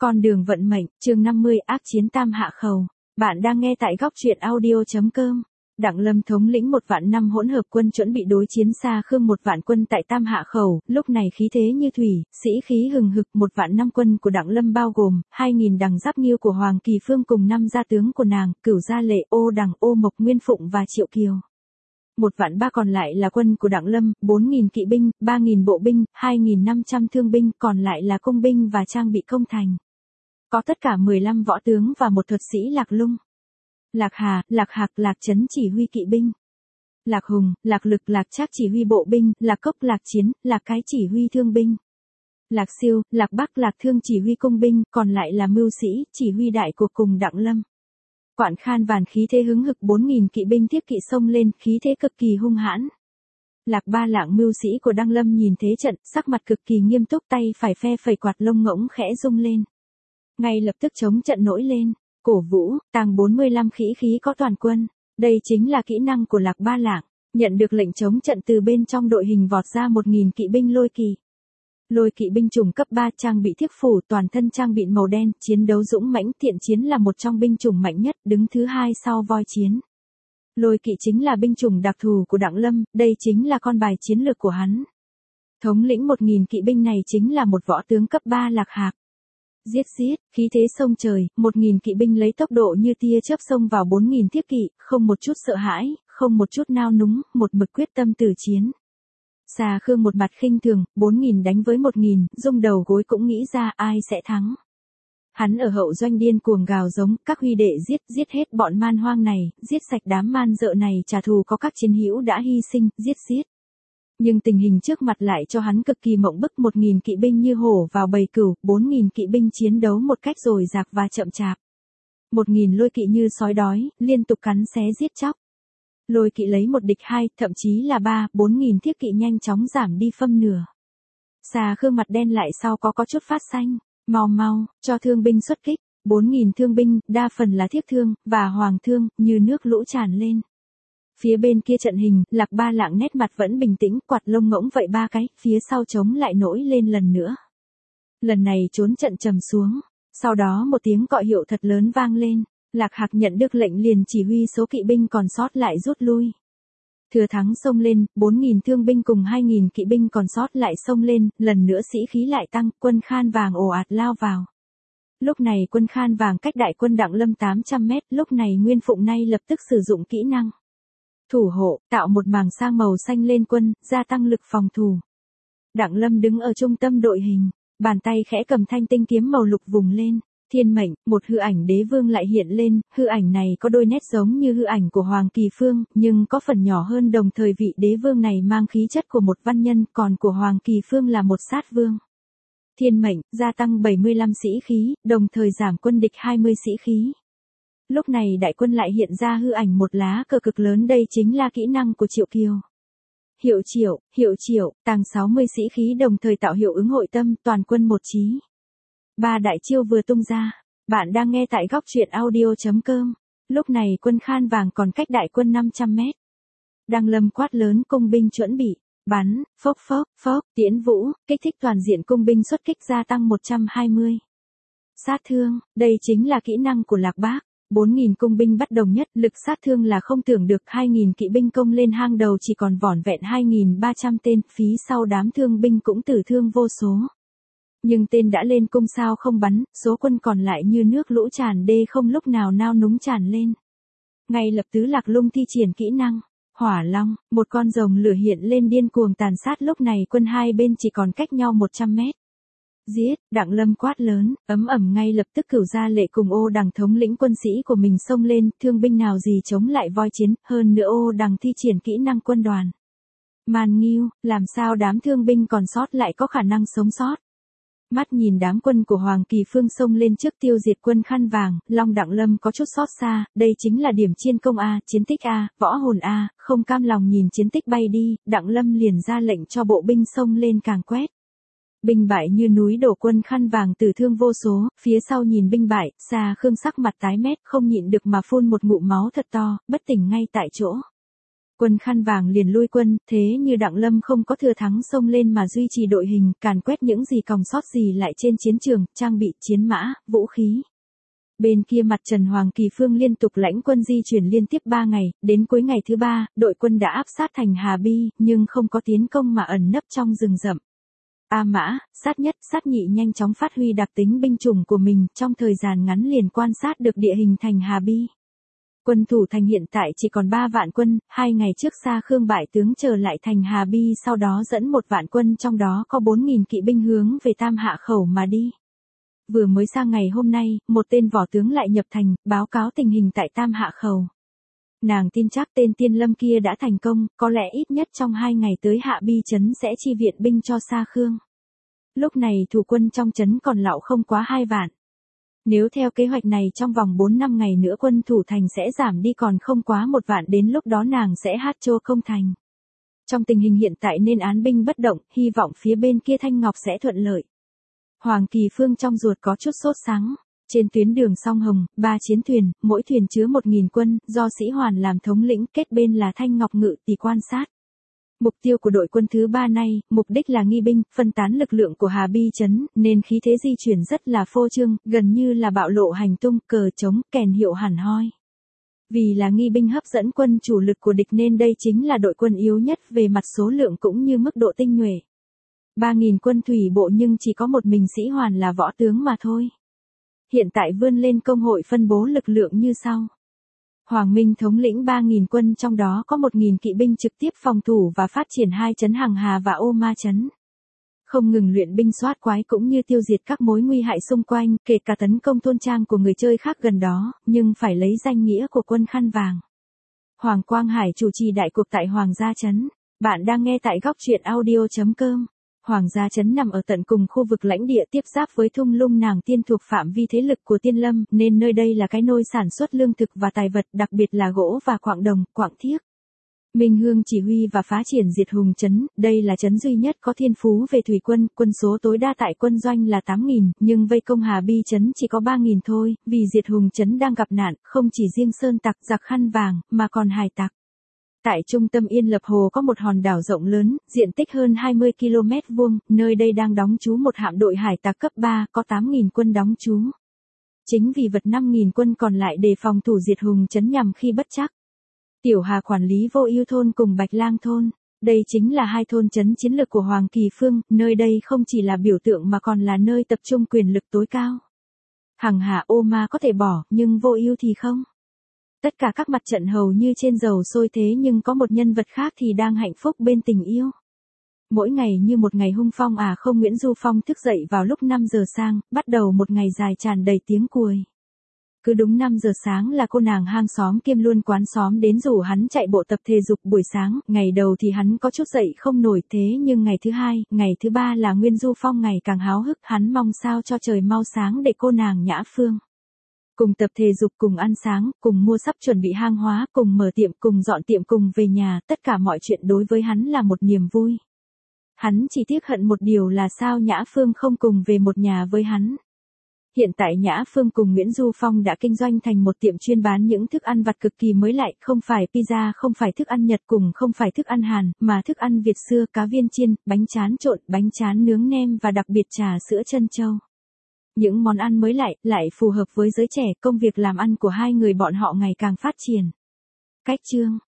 Con đường vận mệnh, chương 50 ác chiến Tam Hạ Khẩu. Bạn đang nghe tại góc truyện audio.com. Đặng Lâm thống lĩnh 1.000.000 hỗn hợp quân chuẩn bị đối chiến Xa Khương 1.000.000 quân tại Tam Hạ Khẩu, lúc này khí thế như thủy, sĩ khí hừng hực. 1.000.000 quân của Đặng Lâm bao gồm 2.000 đằng giáp nghiêu của Hoàng Kỳ Phương cùng 5 gia tướng của nàng, Cửu Gia Lệ, Ô Đằng, Ô Mộc, Nguyên Phụng và Triệu Kiều. 1.300.000 còn lại là quân của Đặng Lâm, 4.000 kỵ binh, 3.000 bộ binh, 2.500 thương binh, còn lại là công binh và trang bị công thành. Có tất cả 15 võ tướng và một thuật sĩ Lạc Lung, Lạc Hà, Lạc Hạc, Lạc Trấn chỉ huy kỵ binh, Lạc Hùng, Lạc Lực, Lạc Trác chỉ huy bộ binh, Lạc Cốc, Lạc Chiến, Lạc Cái chỉ huy thương binh, Lạc Siêu, Lạc Bắc, Lạc Thương chỉ huy công binh, còn lại là mưu sĩ, chỉ huy đại cuộc cùng Đặng Lâm. Quạn Khan Vàn khí thế hứng hực, 4.000 kỵ binh tiếp kỵ xông lên, khí thế cực kỳ hung hãn. Lạc Ba Lạng mưu sĩ của Đăng Lâm nhìn thế trận, sắc mặt cực kỳ nghiêm túc, tay phải phe phẩy quạt lông ngỗng khẽ rung lên. Ngay lập tức chống trận nổi lên, cổ vũ, tàng 45 khí có toàn quân. Đây chính là kỹ năng của Lạc Ba Lạng. Nhận được lệnh chống trận từ bên trong đội hình vọt ra 1.000 kỵ binh Lôi Kỳ. Lôi Kỵ binh chủng cấp 3 trang bị thiếp phủ, toàn thân trang bị màu đen, chiến đấu dũng mãnh, thiện chiến, là một trong binh chủng mạnh nhất, đứng thứ hai sau voi chiến. Lôi Kỵ chính là binh chủng đặc thù của Đặng Lâm, đây chính là con bài chiến lược của hắn. Thống lĩnh 1.000 kỵ binh này chính là một võ tướng cấp 3 Lạc Hạc. Giết, khí thế sông trời, 1.000 kỵ binh lấy tốc độ như tia chớp xông vào 4.000 tiếp kỵ, không một chút sợ hãi, không một chút nao núng, một mực quyết tâm tử chiến. Xa Khương một mặt khinh thường, 4.000 đánh với 1.000, rung đầu gối cũng nghĩ ra ai sẽ thắng. Hắn ở hậu doanh điên cuồng gào giống, các huy đệ giết hết bọn man hoang này, giết sạch đám man dợ này, trả thù có các chiến hữu đã hy sinh, giết. Nhưng tình hình trước mặt lại cho hắn cực kỳ mộng bức, 1.000 kỵ binh như hổ vào bầy cừu, 4.000 kỵ binh chiến đấu một cách dồi dạc và chậm chạp. 1.000 lôi kỵ như sói đói, liên tục cắn xé giết chóc. Lôi kỵ lấy một địch hai, thậm chí là 3-4.000 thiết kỵ nhanh chóng giảm đi phân nửa. Xa Khương mặt đen lại sau có chút phát xanh, mau, cho thương binh xuất kích, 4.000 thương binh, đa phần là thiết thương, và hoàng thương, như nước lũ tràn lên. Phía bên kia trận hình, Lạc Ba Lạng nét mặt vẫn bình tĩnh, quạt lông ngỗng vậy 3 cái, phía sau trống lại nổi lên lần nữa. Lần này trốn trận trầm xuống, sau đó một tiếng còi hiệu thật lớn vang lên. Lạc Hạc nhận được lệnh liền chỉ huy số kỵ binh còn sót lại rút lui. Thừa thắng xông lên, 4.000 thương binh cùng 2.000 kỵ binh còn sót lại xông lên, lần nữa sĩ khí lại tăng, quân Khan Vàng ồ ạt lao vào. Lúc này quân Khan Vàng cách đại quân Đặng Lâm 800 mét, lúc này Nguyên Phụng nay lập tức sử dụng kỹ năng thủ hộ, tạo một màng sang màu xanh lên quân, gia tăng lực phòng thủ. Đặng Lâm đứng ở trung tâm đội hình, bàn tay khẽ cầm thanh tinh kiếm màu lục vùng lên. Thiên mệnh, một hư ảnh đế vương lại hiện lên, hư ảnh này có đôi nét giống như hư ảnh của Hoàng Kỳ Phương, nhưng có phần nhỏ hơn, đồng thời vị đế vương này mang khí chất của một văn nhân, còn của Hoàng Kỳ Phương là một sát vương. Thiên mệnh, gia tăng 75 sĩ khí, đồng thời giảm quân địch 20 sĩ khí. Lúc này đại quân lại hiện ra hư ảnh một lá cờ cực lớn, đây chính là kỹ năng của Triệu Kiều. Hiệu triệu, tăng 60 sĩ khí đồng thời tạo hiệu ứng hội tâm, toàn quân một chí. 3 đại chiêu vừa tung ra. Bạn đang nghe tại góc truyện audio.com. Lúc này quân Khan Vàng còn cách đại quân 500 mét. Đăng Lâm quát lớn công binh chuẩn bị. Bắn, phốc, tiễn vũ, kích thích toàn diện công binh xuất kích gia tăng 120. Sát thương, đây chính là kỹ năng của Lạc Bác. 4.000 công binh bắt đồng nhất, lực sát thương là không tưởng được, 2.000 kỵ binh công lên hang đầu chỉ còn vỏn vẹn 2.300 tên, phí sau đám thương binh cũng tử thương vô số. Nhưng tên đã lên cung sao không bắn, số quân còn lại như nước lũ tràn đê không lúc nào nao núng tràn lên. Ngay lập tức Lạc Lung thi triển kỹ năng Hỏa Long, một con rồng lửa hiện lên điên cuồng tàn sát, lúc này quân hai bên chỉ còn cách nhau 100 mét. Giết, Đặng Lâm quát lớn, ầm ngay lập tức Cửu Gia Lệ cùng Ô Đằng thống lĩnh quân sĩ của mình xông lên, thương binh nào gì chống lại voi chiến, hơn nữa Ô Đằng thi triển kỹ năng quân đoàn. Man Nghiêu, làm sao đám thương binh còn sót lại có khả năng sống sót. Mắt nhìn đám quân của Hoàng Kỳ Phương xông lên trước tiêu diệt quân Khan Vàng, Long Đặng Lâm có chút xót xa, đây chính là điểm chiến công A, chiến tích A, võ hồn A, không cam lòng nhìn chiến tích bay đi, Đặng Lâm liền ra lệnh cho bộ binh xông lên càng quét. Binh bại như núi đổ, quân Khan Vàng tử thương vô số, phía sau nhìn binh bại, Xa Khương sắc mặt tái mét, không nhịn được mà phun một ngụm máu thật to, bất tỉnh ngay tại chỗ. Quân khăn vàng liền lui quân, thế như Đặng Lâm không có thừa thắng xông lên mà duy trì đội hình, càn quét những gì còng sót gì lại trên chiến trường, trang bị, chiến mã, vũ khí. Bên kia mặt Trần Hoàng Kỳ Phương liên tục lãnh quân di chuyển liên tiếp 3 ngày, đến cuối ngày thứ 3, đội quân đã áp sát thành Hà Bi, nhưng không có tiến công mà ẩn nấp trong rừng rậm. A Mã, sát nhất, sát nhị nhanh chóng phát huy đặc tính binh chủng của mình, trong thời gian ngắn liền quan sát được địa hình thành Hà Bi. Quân thủ thành hiện tại chỉ còn 3 vạn quân, 2 ngày trước Sa Khương bại tướng trở lại thành Hà Bi, sau đó dẫn 1 vạn quân, trong đó có 4.000 kỵ binh hướng về Tam Hạ Khẩu mà đi. Vừa mới sang ngày hôm nay, một tên võ tướng lại nhập thành, báo cáo tình hình tại Tam Hạ Khẩu. Nàng tin chắc tên Tiên Lâm kia đã thành công, có lẽ ít nhất trong 2 ngày tới Hạ Bi trấn sẽ chi viện binh cho Sa Khương. Lúc này thủ quân trong trấn còn lạo không quá 2 vạn. Nếu theo kế hoạch này trong vòng 4-5 ngày nữa quân thủ thành sẽ giảm đi còn không quá 1 vạn, đến lúc đó nàng sẽ hát chô công thành. Trong tình hình hiện tại nên án binh bất động, hy vọng phía bên kia Thanh Ngọc sẽ thuận lợi. Hoàng Kỳ Phương trong ruột có chút sốt sắng. Trên tuyến đường Song Hồng, 3 chiến thuyền, mỗi thuyền chứa 1.000 quân, do Sĩ Hoàn làm thống lĩnh, kết bên là Thanh Ngọc Ngự tỷ quan sát. Mục tiêu của đội quân thứ 3 này, mục đích là nghi binh, phân tán lực lượng của Hà Bi trấn, nên khí thế di chuyển rất là phô trương, gần như là bạo lộ hành tung, cờ trống, kèn hiệu hẳn hoi. Vì là nghi binh hấp dẫn quân chủ lực của địch nên đây chính là đội quân yếu nhất về mặt số lượng cũng như mức độ tinh nhuệ. 3.000 quân thủy bộ nhưng chỉ có một mình Sĩ Hoàn là võ tướng mà thôi. Hiện tại vươn lên công hội phân bố lực lượng như sau. Hoàng Minh thống lĩnh 3.000 quân, trong đó có 1.000 kỵ binh trực tiếp phòng thủ và phát triển 2 trấn Hằng Hà và Ô Ma trấn. Không ngừng luyện binh soát quái cũng như tiêu diệt các mối nguy hại xung quanh, kể cả tấn công thôn trang của người chơi khác gần đó, nhưng phải lấy danh nghĩa của quân khăn vàng. Hoàng Quang Hải chủ trì đại cuộc tại Hoàng Gia trấn. Bạn đang nghe tại góc truyện audio.com. Hoàng Gia trấn nằm ở tận cùng khu vực lãnh địa tiếp giáp với thung lũng Nàng Tiên thuộc phạm vi thế lực của Tiên Lâm, nên nơi đây là cái nôi sản xuất lương thực và tài vật, đặc biệt là gỗ và quặng đồng, quặng thiếc. Minh Hương chỉ huy và phá triển Diệt Hùng trấn, đây là trấn duy nhất có thiên phú về thủy quân, quân số tối đa tại quân doanh là 8.000, nhưng vây công Hà Bi trấn chỉ có 3.000 thôi, vì Diệt Hùng trấn đang gặp nạn, không chỉ riêng sơn tặc giặc khăn vàng, mà còn hải tặc. Tại trung tâm Yên Lập Hồ có một hòn đảo rộng lớn, diện tích hơn 20 km vuông, nơi đây đang đóng trú một hạm đội hải tặc cấp 3, có 8.000 quân đóng trú. Chính vì vật 5.000 quân còn lại để phòng thủ Diệt Hùng trấn nhằm khi bất trắc. Tiểu Hà quản lý Vô Ưu thôn cùng Bạch Lang thôn. Đây chính là 2 thôn trấn chiến lược của Hoàng Kỳ Phương, nơi đây không chỉ là biểu tượng mà còn là nơi tập trung quyền lực tối cao. Hằng Hà Ô Ma có thể bỏ, nhưng Vô Ưu thì không. Tất cả các mặt trận hầu như trên dầu sôi thế nhưng có một nhân vật khác thì đang hạnh phúc bên tình yêu. Mỗi ngày như một ngày hung phong không Nguyễn Du Phong thức dậy vào lúc 5 giờ sáng, bắt đầu một ngày dài tràn đầy tiếng cùi. Cứ đúng 5 giờ sáng là cô nàng hang xóm kiêm luôn quán xóm đến rủ hắn chạy bộ tập thể dục buổi sáng, ngày đầu thì hắn có chút dậy không nổi thế nhưng ngày thứ 2, ngày thứ 3 là Nguyễn Du Phong ngày càng háo hức, hắn mong sao cho trời mau sáng để cô nàng Nhã Phương. Cùng tập thể dục, cùng ăn sáng, cùng mua sắp chuẩn bị hang hóa, cùng mở tiệm, cùng dọn tiệm, cùng về nhà, tất cả mọi chuyện đối với hắn là một niềm vui. Hắn chỉ tiếc hận một điều là sao Nhã Phương không cùng về một nhà với hắn. Hiện tại Nhã Phương cùng Nguyễn Du Phong đã kinh doanh thành một tiệm chuyên bán những thức ăn vặt cực kỳ mới lạ, không phải pizza, không phải thức ăn Nhật cùng không phải thức ăn Hàn, mà thức ăn Việt xưa, cá viên chiên, bánh tráng trộn, bánh tráng nướng nem và đặc biệt trà sữa trân châu. Những món ăn mới lại phù hợp với giới trẻ, công việc làm ăn của hai người bọn họ ngày càng phát triển. Cách chương